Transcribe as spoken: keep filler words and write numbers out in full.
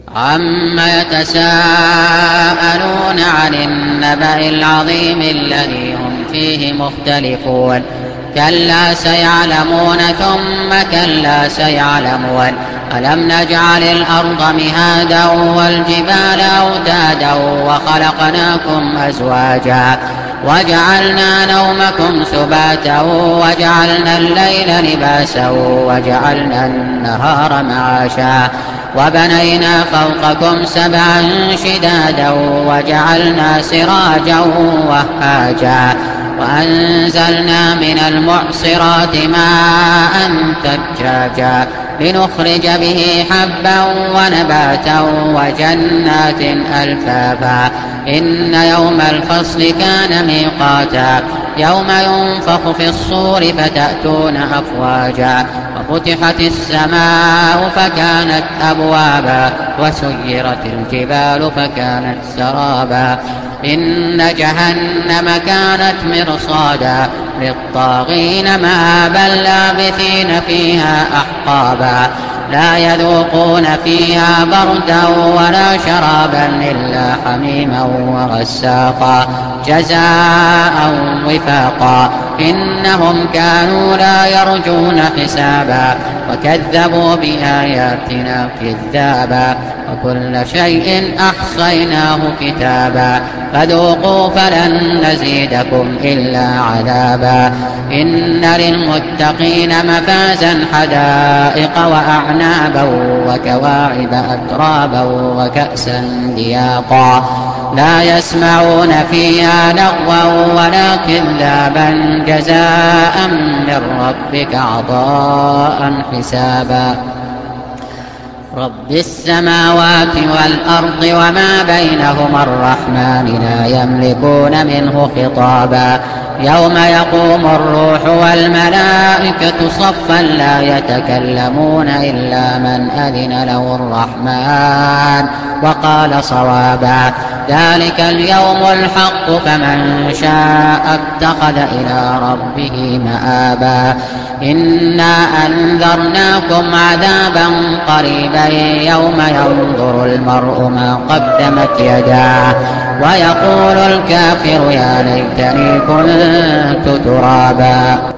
عَمَّ يَتَسَاءَلُونَ عَنِ النَّبَإِ الْعَظِيمِ الَّذِي هُمْ فِيهِ مُخْتَلِفُونَ كَلَّا سَيَعْلَمُونَ ثُمَّ كَلَّا سَيَعْلَمُونَ أَلَمْ نَجْعَلِ الْأَرْضَ مِهَادًا وَالْجِبَالَ أَوْتَادًا وَخَلَقْنَاكُمْ أَزْوَاجًا وَجَعَلْنَا نَوْمَكُمْ سُبَاتًا وَجَعَلْنَا اللَّيْلَ لِبَاسًا وَجَعَلْنَا النَّهَارَ مَعَاشًا وَبَنَيْنَا فَوْقَكُمْ سَبْعًا شِدَادًا وَجَعَلْنَا سِرَاجًا وَهَّاجًا وَأَنزَلْنَا مِنَ الْمُعْصِرَاتِ مَاءً ثَجَّاجًا لِنُخْرِجَ بِهِ حَبًّا وَنَبَاتًا وَجَنَّاتٍ أَلْفَافًا إِنَّ يَوْمَ الْفَصْلِ كَانَ مِيقَاتًا يَوْمَ يُنفَخُ فِي الصُّورِ فَتَأْتُونَ أَفْوَاجًا وَفُتِحَتِ السَّمَاءُ فَكَانَتْ أَبْوَابًا وَسُيِّرَتِ الْجِبَالُ فَكَانَتْ سَرَابًا إِنَّ جَهَنَّمَ كَانَتْ مِرْصَادًا لِلطَّاغِينَ مَآبًا لَابِثِينَ فِيهَا أَحْقَابًا لَا يَذُوقُونَ فِيهَا بَرْدًا وَلَا شَرَابًا إِلَّا حَمِيمًا وَغَسَّاقًا جَزَاءً وِفَاقًا إِنَّهُمْ كَانُوا لَا يَرْجُونَ حِسَابًا وَكَذَّبُوا بِآيَاتِنَا كِذَّابًا وَكُلَّ شَيْءٍ أَحْصَيْنَاهُ كِتَابًا فَذُوقُوا فَلَن نَّزِيدَكُمْ إِلَّا عَذَابًا إِنَّ لِلْمُتَّقِينَ مَفَازًا حَدَائِقَ وَأَعْنَابًا وَكَوَاعِبَ أَتْرَابًا وَكَأْسًا دِهَاقًا لَا يَسْمَعُونَ فِيهَا لَغْوًا وَلَا كِذَّابًا جَزَاءً مِّن رَّبِّكَ عَطَاءً حِسَابًا رَبِّ السَّمَاوَاتِ وَالْأَرْضِ وَمَا بَيْنَهُمَا الرَّحْمَٰنِ لَا يَمْلِكُونَ مِنْهُ خِطَابًا يَوْمَ يَقُومُ الرُّوحُ وَالْمَلَائِكَةُ صَفًّا لَّا يَتَكَلَّمُونَ إِلَّا مَنْ أَذِنَ لَهُ الرَّحْمَٰنُ وَقَالَ صَوَابًا ذَٰلِكَ الْيَوْمُ الْحَقُّ فَمَن شَاءَ اتَّخَذَ إِلَىٰ رَبِّهِ مَآبًا إِنَّا أَنذَرْنَاكُمْ عَذَابًا قَرِيبًا يَوْمَ يَنظُرُ الْمَرْءُ مَا قَدَّمَتْ يَدَاهُ وَيَقُولُ الْكَافِرُ يَا لَيْتَنِي كُنتُ تُرَابًا.